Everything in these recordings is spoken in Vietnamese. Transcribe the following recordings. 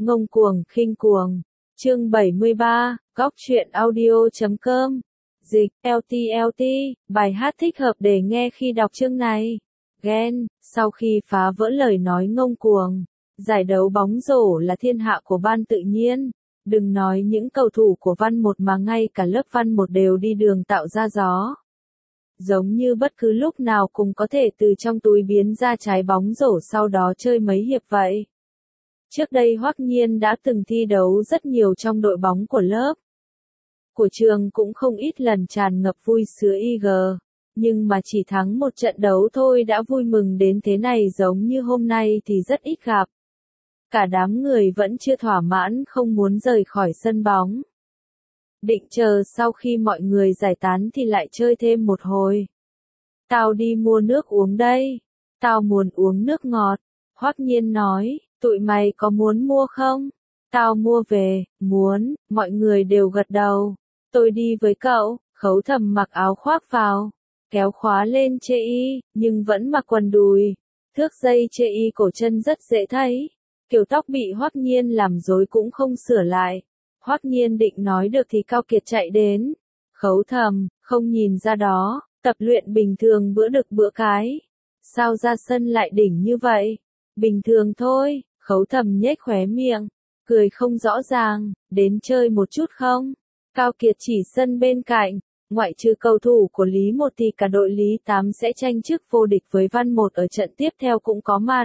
Ngông cuồng, khinh cuồng. Chương 73, Góc truyện audio.com. Dịch, LT, bài hát thích hợp để nghe khi đọc chương này. Ghen, sau khi phá vỡ lời nói ngông cuồng, giải đấu bóng rổ là thiên hạ của Ban Tự Nhiên. Đừng nói những cầu thủ của Văn 1 mà ngay cả lớp Văn 1 đều đi đường tạo ra gió. Giống như bất cứ lúc nào cũng có thể từ trong túi biến ra trái bóng rổ sau đó chơi mấy hiệp vậy. Trước đây Hoắc Nhiên đã từng thi đấu rất nhiều trong đội bóng của lớp. Của trường cũng không ít lần tràn ngập vui sướng IG, nhưng mà chỉ thắng một trận đấu thôi đã vui mừng đến thế này giống như hôm nay thì rất ít gặp. Cả đám người vẫn chưa thỏa mãn không muốn rời khỏi sân bóng. Định chờ sau khi mọi người giải tán thì lại chơi thêm một hồi. Tao đi mua nước uống đây. Tao muốn uống nước ngọt. Hoắc Nhiên nói, tụi mày có muốn mua không? Tao mua về, muốn, mọi người đều gật đầu. Tôi đi với cậu, Khấu Thầm mặc áo khoác vào, kéo khóa lên chê y, nhưng vẫn mặc quần đùi. Thước dây chê y cổ chân rất dễ thấy. Kiểu tóc bị Hoắc Nhiên làm rối cũng không sửa lại. Hoắc Nhiên định nói được thì Cao Kiệt chạy đến. Khấu Thầm, không nhìn ra đó, tập luyện bình thường bữa đực bữa cái. Sao ra sân lại đỉnh như vậy? Bình thường thôi, Khấu Thầm nhếch khóe miệng, cười không rõ ràng, đến chơi một chút không? Cao Kiệt chỉ sân bên cạnh, ngoại trừ cầu thủ của Lý 1 thì cả đội Lý 8 sẽ tranh chức vô địch với Văn 1 ở trận tiếp theo cũng có mặt.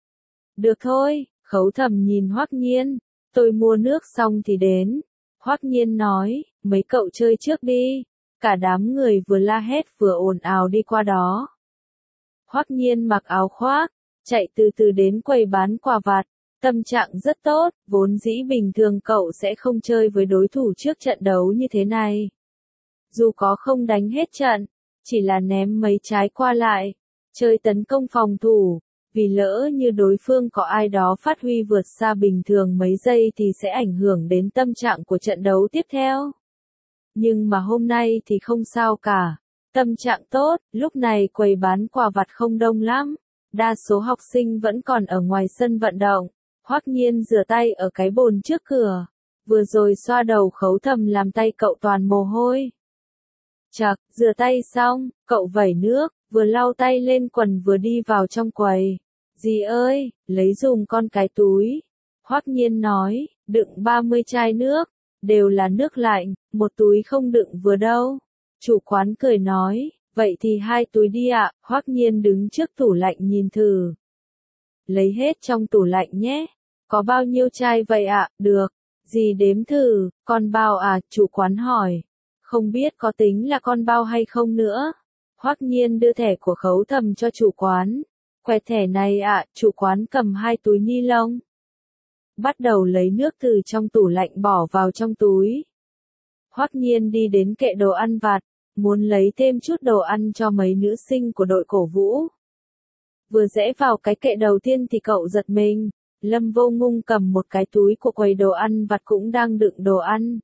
Được thôi, Khấu Thầm nhìn Hoắc Nhiên, tôi mua nước xong thì đến. Hoắc Nhiên nói, mấy cậu chơi trước đi. Cả đám người vừa la hét vừa ồn ào đi qua đó. Hoắc Nhiên mặc áo khoác, chạy từ từ đến quầy bán quà vặt. Tâm trạng rất tốt, vốn dĩ bình thường cậu sẽ không chơi với đối thủ trước trận đấu như thế này. Dù có không đánh hết trận, chỉ là ném mấy trái qua lại, chơi tấn công phòng thủ, vì lỡ như đối phương có ai đó phát huy vượt xa bình thường mấy giây thì sẽ ảnh hưởng đến tâm trạng của trận đấu tiếp theo. Nhưng mà hôm nay thì không sao cả, tâm trạng tốt, lúc này quầy bán quà vặt không đông lắm, đa số học sinh vẫn còn ở ngoài sân vận động. Hoắc Nhiên rửa tay ở cái bồn trước cửa, vừa rồi xoa đầu Khấu Thầm làm tay cậu toàn mồ hôi. Chậc, rửa tay xong, cậu vẩy nước, vừa lau tay lên quần vừa đi vào trong quầy. Dì ơi, lấy dùm con cái túi. Hoắc Nhiên nói, đựng 30 chai nước, đều là nước lạnh, một túi không đựng vừa đâu. Chủ quán cười nói, vậy thì 2 túi đi ạ. Hoắc Nhiên đứng trước tủ lạnh nhìn thử. Lấy hết trong tủ lạnh nhé. Có bao nhiêu chai vậy ạ? Được. Dì đếm thử, con bao à? Chủ quán hỏi. Không biết có tính là con bao hay không nữa. Hoắc Nhiên đưa thẻ của Khấu Thầm cho chủ quán. Quẹt thẻ này ạ, chủ quán cầm 2 túi ni lông. Bắt đầu lấy nước từ trong tủ lạnh bỏ vào trong túi. Hoắc Nhiên đi đến kệ đồ ăn vặt, muốn lấy thêm chút đồ ăn cho mấy nữ sinh của đội cổ vũ. Vừa rẽ vào cái kệ đầu tiên thì cậu giật mình, Lâm Vô Ngung cầm một cái túi của quầy đồ ăn vặt cũng đang đựng đồ ăn.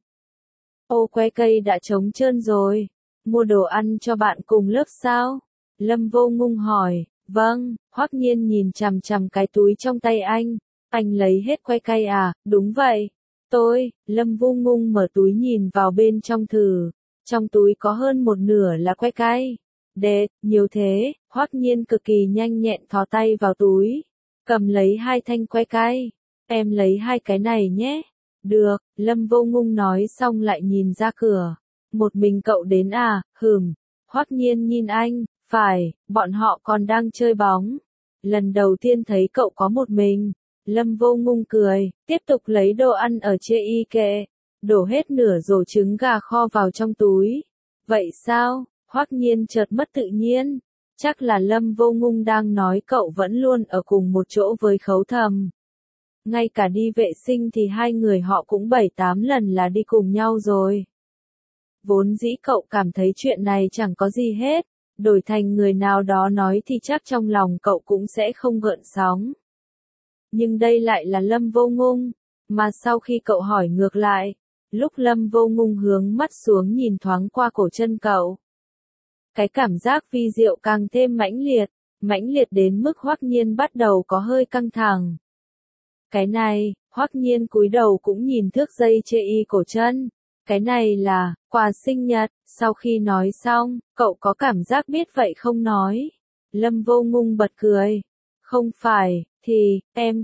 Ô que cây đã trống trơn rồi, mua đồ ăn cho bạn cùng lớp sao? Lâm Vô Ngung hỏi, vâng, Hoắc Nhiên nhìn chằm chằm cái túi trong tay anh lấy hết que cây à? Đúng vậy. Lâm Vô Ngung mở túi nhìn vào bên trong thử, trong túi có hơn một nửa là que cây. Đệt, nhiều thế, Hoắc Nhiên cực kỳ nhanh nhẹn thò tay vào túi, cầm lấy 2 thanh que cây. Em lấy 2 cái này nhé. Được, Lâm Vô Ngung nói xong lại nhìn ra cửa. Một mình cậu đến à? Hoắc Nhiên nhìn anh, phải, bọn họ còn đang chơi bóng. Lần đầu tiên thấy cậu có một mình. Lâm Vô Ngung cười, tiếp tục lấy đồ ăn ở chê y kệ, đổ hết nửa rổ trứng gà kho vào trong túi. Vậy sao? Hoắc Nhiên chợt mất tự nhiên. Chắc là Lâm Vô Ngung đang nói cậu vẫn luôn ở cùng một chỗ với Khấu Thầm. Ngay cả đi vệ sinh thì 2 người họ cũng 7-8 lần là đi cùng nhau rồi. Vốn dĩ cậu cảm thấy chuyện này chẳng có gì hết, đổi thành người nào đó nói thì chắc trong lòng cậu cũng sẽ không gợn sóng. Nhưng đây lại là Lâm Vô Ngung, mà sau khi cậu hỏi ngược lại, lúc Lâm Vô Ngung hướng mắt xuống nhìn thoáng qua cổ chân cậu. Cái cảm giác vi diệu càng thêm mãnh liệt đến mức Hoắc Nhiên bắt đầu có hơi căng thẳng. Cái này, Hoắc Nhiên cúi đầu cũng nhìn thước dây chê y cổ chân. Cái này là quà sinh nhật. Sau khi nói xong, cậu có cảm giác biết vậy không nói. Lâm Vô Ngung bật cười. Không phải, thì,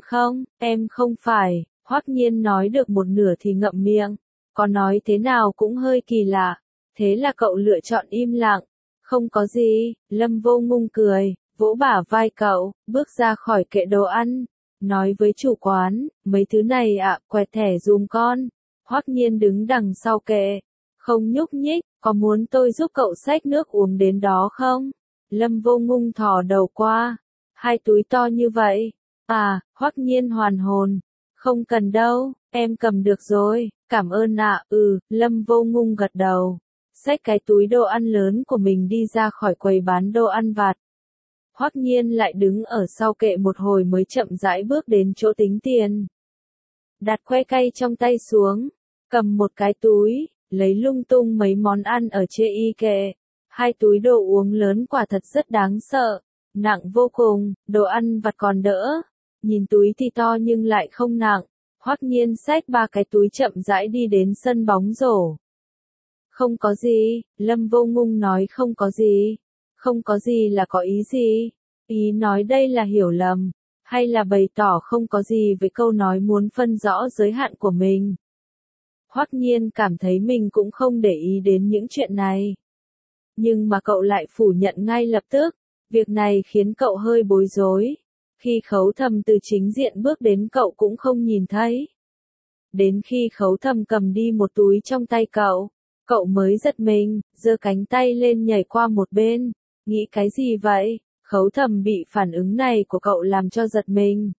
em không phải. Hoắc Nhiên nói được một nửa thì ngậm miệng. Có nói thế nào cũng hơi kỳ lạ. Thế là cậu lựa chọn im lặng. Không có gì, Lâm Vô Ngung cười, vỗ bả vai cậu, bước ra khỏi kệ đồ ăn. Nói với chủ quán, mấy thứ này ạ, quẹt thẻ dùm con. Hoắc Nhiên đứng đằng sau kệ, không nhúc nhích, có muốn tôi giúp cậu xách nước uống đến đó không? Lâm Vô Ngung thò đầu qua, 2 túi to như vậy. À, Hoắc Nhiên hoàn hồn, không cần đâu, em cầm được rồi, cảm ơn ạ. Lâm Vô Ngung gật đầu, xách cái túi đồ ăn lớn của mình đi ra khỏi quầy bán đồ ăn vặt. Hoắc Nhiên lại đứng ở sau kệ một hồi mới chậm rãi bước đến chỗ tính tiền. Đặt que cay trong tay xuống, cầm một cái túi, lấy lung tung mấy món ăn ở chê y kệ. 2 túi đồ uống lớn quả thật rất đáng sợ, nặng vô cùng, đồ ăn vặt còn đỡ. Nhìn túi thì to nhưng lại không nặng. Hoắc Nhiên xách 3 cái túi chậm rãi đi đến sân bóng rổ. Không có gì, Lâm Vô Ngung nói không có gì. Không có gì là có ý gì? Ý nói đây là hiểu lầm, hay là bày tỏ không có gì với câu nói muốn phân rõ giới hạn của mình? Hoắc Nhiên cảm thấy mình cũng không để ý đến những chuyện này. Nhưng mà cậu lại phủ nhận ngay lập tức. Việc này khiến cậu hơi bối rối. Khi Khấu Thầm từ chính diện bước đến cậu cũng không nhìn thấy. Đến khi Khấu Thầm cầm đi một túi trong tay cậu mới giật mình, giơ cánh tay lên nhảy qua một bên. Nghĩ cái gì vậy? Khấu Thầm bị phản ứng này của cậu làm cho giật mình.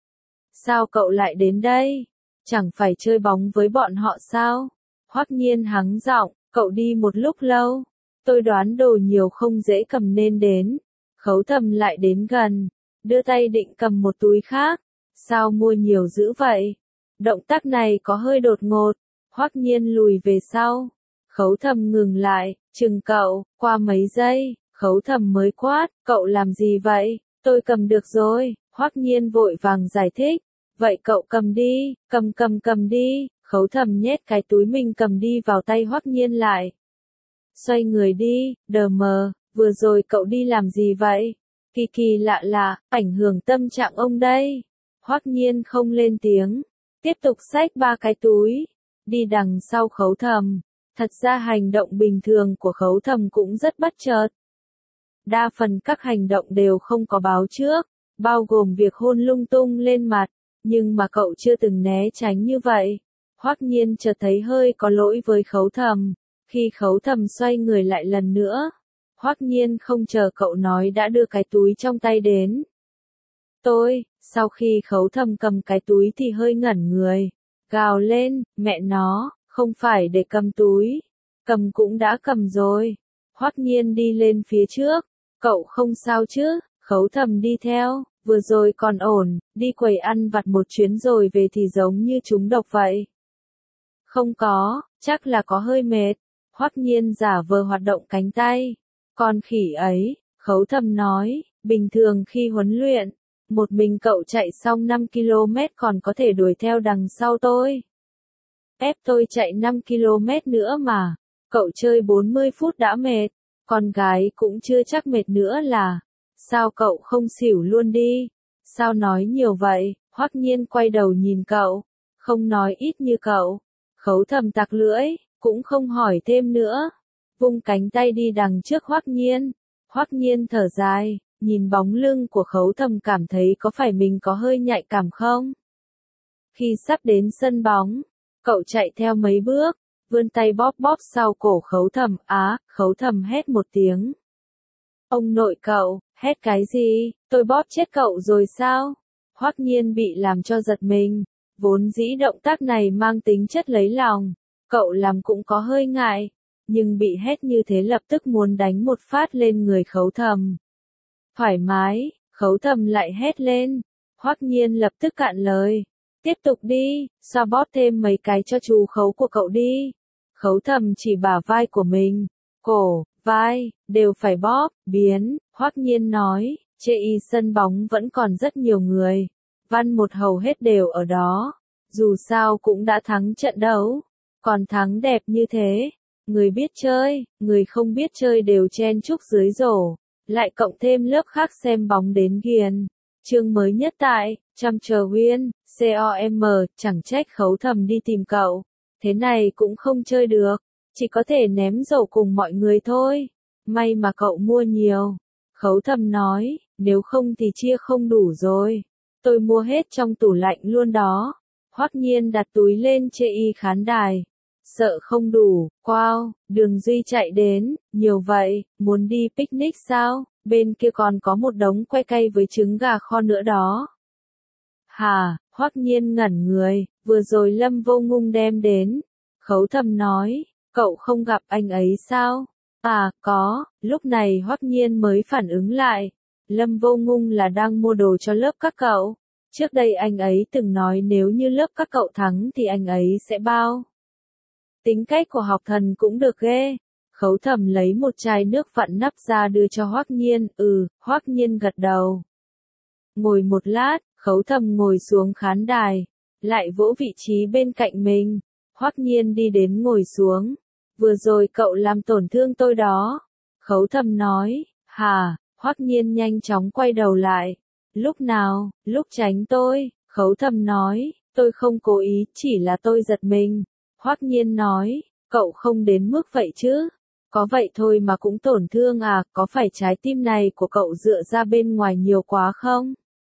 Sao cậu lại đến đây? Chẳng phải chơi bóng với bọn họ sao? Hoắc Nhiên hắng giọng, cậu đi một lúc lâu. Tôi đoán đồ nhiều không dễ cầm nên đến. Khấu Thầm lại đến gần, đưa tay định cầm một túi khác. Sao mua nhiều dữ vậy? Động tác này có hơi đột ngột. Hoắc Nhiên lùi về sau. Khấu Thầm ngừng lại, chừng cậu, qua mấy giây, Khấu Thầm mới quát, cậu làm gì vậy? Tôi cầm được rồi. Hoắc Nhiên vội vàng giải thích. Vậy cậu cầm đi, cầm đi. Khấu Thầm nhét cái túi mình cầm đi vào tay Hoắc Nhiên lại. Xoay người đi, đờ mờ, vừa rồi cậu đi làm gì vậy? Kỳ kỳ lạ lạ, ảnh hưởng tâm trạng ông đây. Hoắc Nhiên không lên tiếng, tiếp tục xách 3 cái túi, đi đằng sau Khấu Thầm. Thật ra hành động bình thường của Khấu Thầm cũng rất bất chợt. Đa phần các hành động đều không có báo trước, bao gồm việc hôn lung tung lên mặt, nhưng mà cậu chưa từng né tránh như vậy. Hoắc Nhiên chợt thấy hơi có lỗi với Khấu Thầm. Khi Khấu Thầm xoay người lại lần nữa, Hoắc Nhiên không chờ cậu nói đã đưa cái túi trong tay đến. Sau khi Khấu Thầm cầm cái túi thì hơi ngẩn người, gào lên, mẹ nó, không phải để cầm túi, cầm cũng đã cầm rồi. Hoắc Nhiên đi lên phía trước, cậu không sao chứ? Khấu Thầm đi theo, vừa rồi còn ổn, đi quầy ăn vặt một chuyến rồi về thì giống như trúng độc vậy. Không có, chắc là có hơi mệt. Hoắc Nhiên giả vờ hoạt động cánh tay. Con khỉ ấy, Khấu Thầm nói, bình thường khi huấn luyện, một mình cậu chạy xong 5 km còn có thể đuổi theo đằng sau tôi. Ép tôi chạy 5 km nữa mà, cậu chơi 40 phút đã mệt, con gái cũng chưa chắc mệt nữa là, sao cậu không xỉu luôn đi, sao nói nhiều vậy? Hoắc Nhiên quay đầu nhìn cậu, không nói ít như cậu. Khấu Thầm tặc lưỡi, cũng không hỏi thêm nữa, vung cánh tay đi đằng trước Hoắc Nhiên. Hoắc Nhiên thở dài, nhìn bóng lưng của Khấu Thầm cảm thấy có phải mình có hơi nhạy cảm không? Khi sắp đến sân bóng, cậu chạy theo mấy bước, vươn tay bóp bóp sau cổ Khấu Thầm. Khấu Thầm hét một tiếng. Ông nội cậu, hét cái gì? Tôi bóp chết cậu rồi sao? Hoắc Nhiên bị làm cho giật mình, vốn dĩ động tác này mang tính chất lấy lòng, cậu làm cũng có hơi ngại, nhưng bị hét như thế lập tức muốn đánh một phát lên người Khấu Thầm. Thoải mái, Khấu Thầm lại hét lên. Hoắc Nhiên lập tức cạn lời. Tiếp tục đi, xoa bóp thêm mấy cái cho chú Khấu của cậu đi. Khấu Thầm chỉ bả vai của mình, cổ, vai, đều phải bóp, biến. Hoắc Nhiên nói, chê y sân bóng vẫn còn rất nhiều người. Văn một hầu hết đều ở đó. Dù sao cũng đã thắng trận đấu, còn thắng đẹp như thế. Người biết chơi, người không biết chơi đều chen chúc dưới rổ, lại cộng thêm lớp khác xem bóng đến ghiền. Chương mới nhất tại Chumcher Win, COM, chẳng trách Khấu Thầm đi tìm cậu. Thế này cũng không chơi được, chỉ có thể ném rổ cùng mọi người thôi. May mà cậu mua nhiều. Khấu Thầm nói, nếu không thì chia không đủ rồi. Tôi mua hết trong tủ lạnh luôn đó. Hoắc Nhiên đặt túi lên chê y khán đài. Sợ không đủ, wow, Đường Duy chạy đến, nhiều vậy, muốn đi picnic sao, bên kia còn có một đống que cay với trứng gà kho nữa đó. Hà, Hoắc Nhiên ngẩn người, vừa rồi Lâm Vô Ngung đem đến. Khấu Thầm nói, cậu không gặp anh ấy sao? À, có, lúc này Hoắc Nhiên mới phản ứng lại. Lâm Vô Ngung là đang mua đồ cho lớp các cậu. Trước đây anh ấy từng nói nếu như lớp các cậu thắng thì anh ấy sẽ bao. Tính cách của học thần cũng được ghê. Khấu Thầm lấy một chai nước vặn nắp ra đưa cho Hoắc Nhiên, Hoắc Nhiên gật đầu. Ngồi một lát, Khấu Thầm ngồi xuống khán đài, lại vỗ vị trí bên cạnh mình. Hoắc Nhiên đi đến ngồi xuống. Vừa rồi cậu làm tổn thương tôi đó. Khấu Thầm nói, hả, Hoắc Nhiên nhanh chóng quay đầu lại. Lúc nào, lúc tránh tôi, Khấu Thầm nói, tôi không cố ý, chỉ là tôi giật mình. Hoắc Nhiên nói, cậu không đến mức vậy chứ. Có vậy thôi mà cũng tổn thương à, có phải trái tim này của cậu dựa ra bên ngoài nhiều quá không?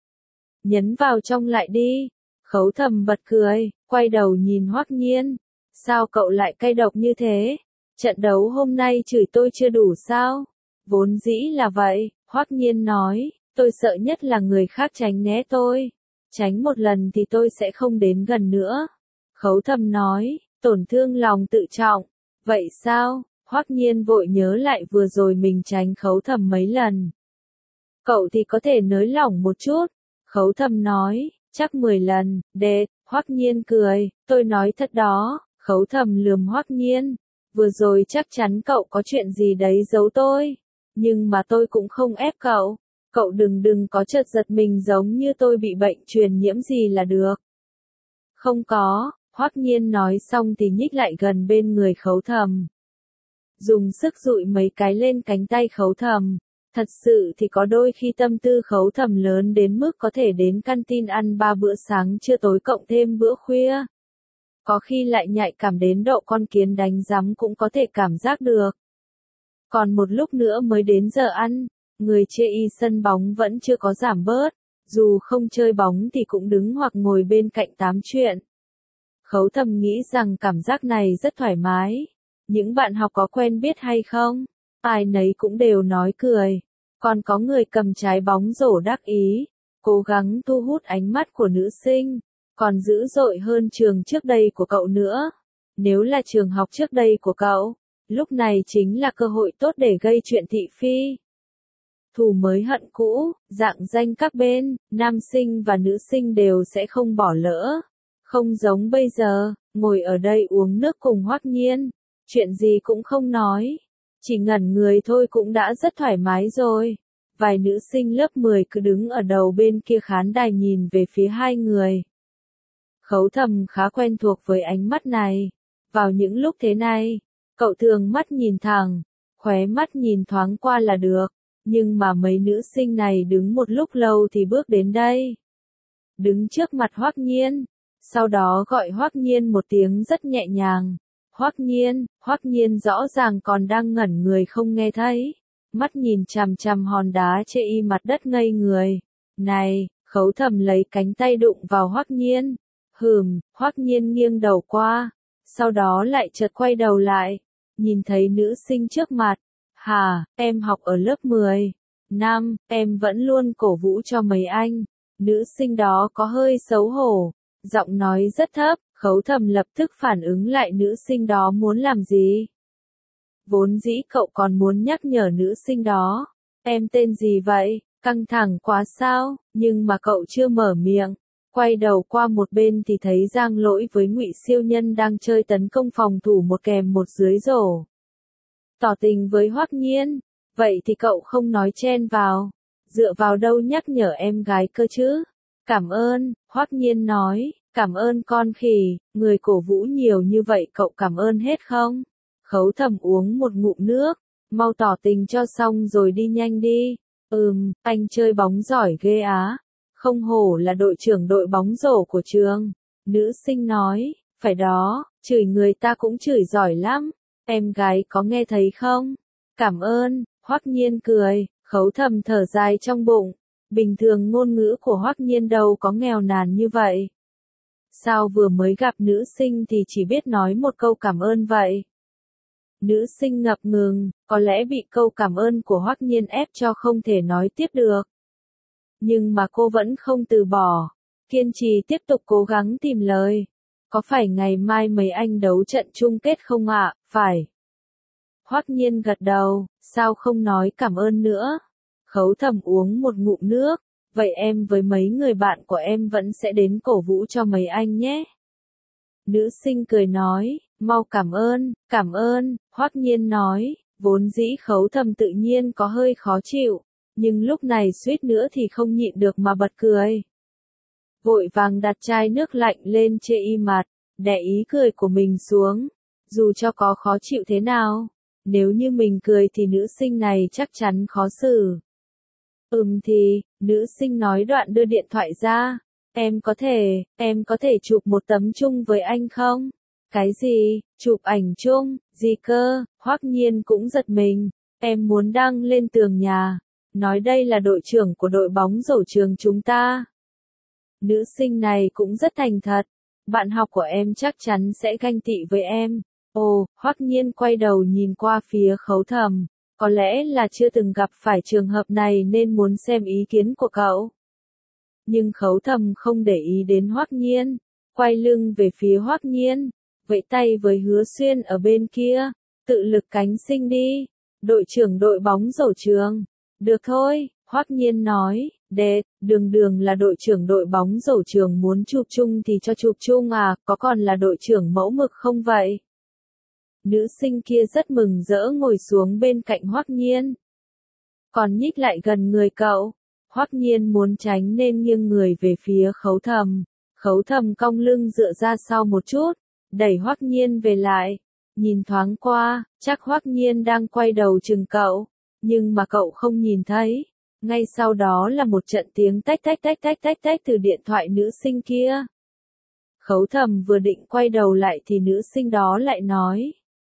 Nhấn vào trong lại đi. Khấu Thầm bật cười, quay đầu nhìn Hoắc Nhiên. Sao cậu lại cay độc như thế? Trận đấu hôm nay chửi tôi chưa đủ sao? Vốn dĩ là vậy, Hoắc Nhiên nói, tôi sợ nhất là người khác tránh né tôi. Tránh một lần thì tôi sẽ không đến gần nữa. Khấu Thầm nói, tổn thương lòng tự trọng. Vậy sao? Hoắc Nhiên vội nhớ lại vừa rồi mình tránh Khấu Thầm mấy lần. Cậu thì có thể nới lỏng một chút. Khấu Thầm nói, chắc 10 lần, Hoắc Nhiên cười, tôi nói thật đó. Khấu Thầm lườm Hoắc Nhiên. Vừa rồi chắc chắn cậu có chuyện gì đấy giấu tôi. Nhưng mà tôi cũng không ép cậu. Cậu đừng có chợt giật mình giống như tôi bị bệnh truyền nhiễm gì là được. Không có, Hoắc Nhiên nói xong thì nhích lại gần bên người Khấu Thầm. Dùng sức dụi mấy cái lên cánh tay Khấu Thầm. Thật sự thì có đôi khi tâm tư Khấu Thầm lớn đến mức có thể đến canteen ăn 3 bữa sáng trưa tối cộng thêm bữa khuya. Có khi lại nhạy cảm đến độ con kiến đánh rắm cũng có thể cảm giác được. Còn một lúc nữa mới đến giờ ăn, người chê y sân bóng vẫn chưa có giảm bớt, dù không chơi bóng thì cũng đứng hoặc ngồi bên cạnh tám chuyện. Khấu Thầm nghĩ rằng cảm giác này rất thoải mái. Những bạn học có quen biết hay không? Ai nấy cũng đều nói cười. Còn có người cầm trái bóng rổ đắc ý, cố gắng thu hút ánh mắt của nữ sinh. Còn dữ dội hơn trường trước đây của cậu nữa. Nếu là trường học trước đây của cậu, lúc này chính là cơ hội tốt để gây chuyện thị phi. Thù mới hận cũ, dạng danh các bên, nam sinh và nữ sinh đều sẽ không bỏ lỡ. Không giống bây giờ, ngồi ở đây uống nước cùng Hoắc Nhiên, chuyện gì cũng không nói. Chỉ ngẩn người thôi cũng đã rất thoải mái rồi. Vài nữ sinh lớp 10 cứ đứng ở đầu bên kia khán đài nhìn về phía hai người. Khấu Thầm khá quen thuộc với ánh mắt này. Vào những lúc thế này, cậu thường mắt nhìn thẳng, khóe mắt nhìn thoáng qua là được. Nhưng mà mấy nữ sinh này đứng một lúc lâu thì bước đến đây. Đứng trước mặt Hoắc Nhiên, sau đó gọi Hoắc Nhiên một tiếng rất nhẹ nhàng. Hoắc Nhiên rõ ràng còn đang ngẩn người không nghe thấy. Mắt nhìn chằm chằm hòn đá chê y mặt đất ngây người. Này, Khấu Thầm lấy cánh tay đụng vào Hoắc Nhiên. Hoắc Nhiên nghiêng đầu qua, sau đó lại chợt quay đầu lại, nhìn thấy nữ sinh trước mặt. Hà, em học ở lớp 10. Năm, em vẫn luôn cổ vũ cho mấy anh. Nữ sinh đó có hơi xấu hổ, giọng nói rất thấp, Khấu Thầm lập tức phản ứng lại nữ sinh đó muốn làm gì. Vốn dĩ cậu còn muốn nhắc nhở nữ sinh đó, em tên gì vậy, căng thẳng quá sao, nhưng mà cậu chưa mở miệng. Quay đầu qua một bên thì thấy Giang Lỗi với Ngụy Siêu Nhân đang chơi tấn công phòng thủ một kèm một dưới rổ. Tỏ tình với Hoắc Nhiên, vậy thì cậu không nói chen vào, dựa vào đâu nhắc nhở em gái cơ chứ? Cảm ơn, Hoắc Nhiên nói, Cảm ơn con khỉ, người cổ vũ nhiều như vậy cậu cảm ơn hết không? Khấu Thầm uống một ngụm nước, mau tỏ tình cho xong rồi đi nhanh đi. Anh chơi bóng giỏi ghê á. Không hổ là đội trưởng đội bóng rổ của trường. Nữ sinh nói, phải đó, chửi người ta cũng chửi giỏi lắm. Em gái có nghe thấy không? Cảm ơn, Hoắc Nhiên cười, Khấu Thầm thở dài trong bụng. Bình thường ngôn ngữ của Hoắc Nhiên đâu có nghèo nàn như vậy. Sao vừa mới gặp nữ sinh thì chỉ biết nói một câu cảm ơn vậy? Nữ sinh ngập ngừng, có lẽ bị câu cảm ơn của Hoắc Nhiên ép cho không thể nói tiếp được. Nhưng mà cô vẫn không từ bỏ, kiên trì tiếp tục cố gắng tìm lời. Có phải ngày mai mấy anh đấu trận chung kết không ạ? Phải. Hoắc Nhiên gật đầu, sao không nói cảm ơn nữa? Khấu Thầm uống một ngụm nước, vậy em với mấy người bạn của em vẫn sẽ đến cổ vũ cho mấy anh nhé. Nữ sinh cười nói, mau cảm ơn, Hoắc Nhiên nói, vốn dĩ Khấu Thầm tự nhiên có hơi khó chịu, nhưng lúc này suýt nữa thì không nhịn được mà bật cười. Vội vàng đặt chai nước lạnh lên chê y mặt, đè ý cười của mình xuống, dù cho có khó chịu thế nào, nếu như mình cười thì nữ sinh này chắc chắn khó xử. Thì, nữ sinh nói đoạn đưa điện thoại ra. Em có thể chụp một tấm chung với anh không? Cái gì, chụp ảnh chung, gì cơ? Hoắc Nhiên cũng giật mình. Em muốn đăng lên tường nhà. Nói đây là đội trưởng của đội bóng rổ trường chúng ta. Nữ sinh này cũng rất thành thật. Bạn học của em chắc chắn sẽ ganh tị với em. Ồ, Hoắc Nhiên quay đầu nhìn qua phía Khấu Thầm. Có lẽ là chưa từng gặp phải trường hợp này nên muốn xem ý kiến của cậu. Nhưng Khấu Thầm không để ý đến Hoắc Nhiên, quay lưng về phía Hoắc Nhiên, vẫy tay với Hứa Xuyên ở bên kia, tự lực cánh sinh đi, đội trưởng đội bóng rổ trường. Được thôi, Hoắc Nhiên nói, đường là đội trưởng đội bóng rổ trường muốn chụp chung thì cho chụp chung à, có còn là đội trưởng mẫu mực không vậy? Nữ sinh kia rất mừng rỡ ngồi xuống bên cạnh Hoắc Nhiên. Còn nhích lại gần người cậu. Hoắc Nhiên muốn tránh nên nghiêng người về phía Khấu Thầm. Khấu Thầm cong lưng dựa ra sau một chút, đẩy Hoắc Nhiên về lại. Nhìn thoáng qua, chắc Hoắc Nhiên đang quay đầu chừng cậu, nhưng mà cậu không nhìn thấy. Ngay sau đó là một trận tiếng tách tách từ điện thoại nữ sinh kia. Khấu Thầm vừa định quay đầu lại thì nữ sinh đó lại nói.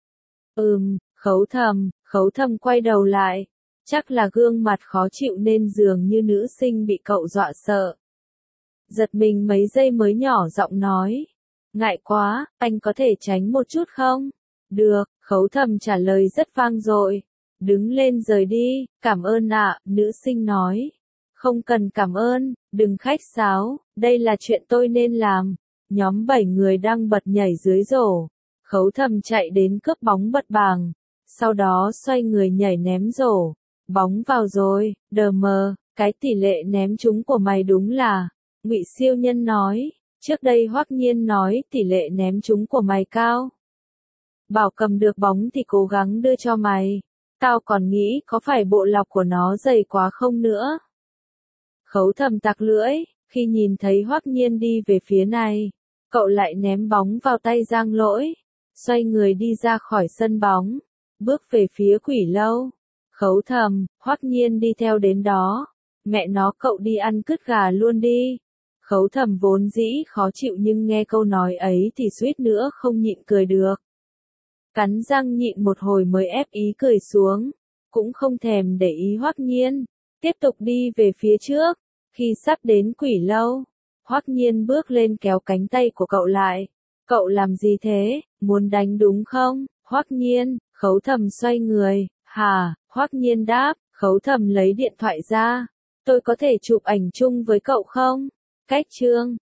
Khấu Thầm quay đầu lại. Chắc là gương mặt khó chịu nên dường như nữ sinh bị cậu dọa sợ. Giật mình mấy giây mới nhỏ giọng nói. Ngại quá, anh có thể tránh một chút không? Được, Khấu Thầm trả lời rất vang dội. Đứng lên rời đi, cảm ơn ạ, nữ sinh nói. Không cần cảm ơn, đừng khách sáo, đây là chuyện tôi nên làm. Nhóm 7 người đang bật nhảy dưới rổ. Khấu Thầm chạy đến cướp bóng bật bảng. Sau đó xoay người nhảy ném rổ. Bóng vào rồi, cái tỷ lệ ném trúng của mày đúng là, Ngụy Siêu Nhân nói, trước đây Hoắc Nhiên nói tỷ lệ ném trúng của mày cao. Bảo cầm được bóng thì cố gắng đưa cho mày, tao còn nghĩ có phải bộ lọc của nó dày quá không nữa. Khấu Thầm tặc lưỡi, khi nhìn thấy Hoắc Nhiên đi về phía này, cậu lại ném bóng vào tay Giang Lỗi, xoay người đi ra khỏi sân bóng, bước về phía Quỷ Lâu. Khấu Thầm, Hoắc Nhiên đi theo đến đó. Mẹ nó cậu đi ăn cứt gà luôn đi. Khấu Thầm vốn dĩ khó chịu nhưng nghe câu nói ấy thì suýt nữa không nhịn cười được. Cắn răng nhịn một hồi mới ép ý cười xuống. Cũng không thèm để ý Hoắc Nhiên. Tiếp tục đi về phía trước. Khi sắp đến Quỷ Lâu, Hoắc Nhiên bước lên kéo cánh tay của cậu lại. Cậu làm gì thế? Muốn đánh đúng không? Hoắc Nhiên, Khấu Thầm xoay người. Hả? Hoắc Nhiên đáp, Khấu Thầm lấy điện thoại ra. Tôi có thể chụp ảnh chung với cậu không? Cách chương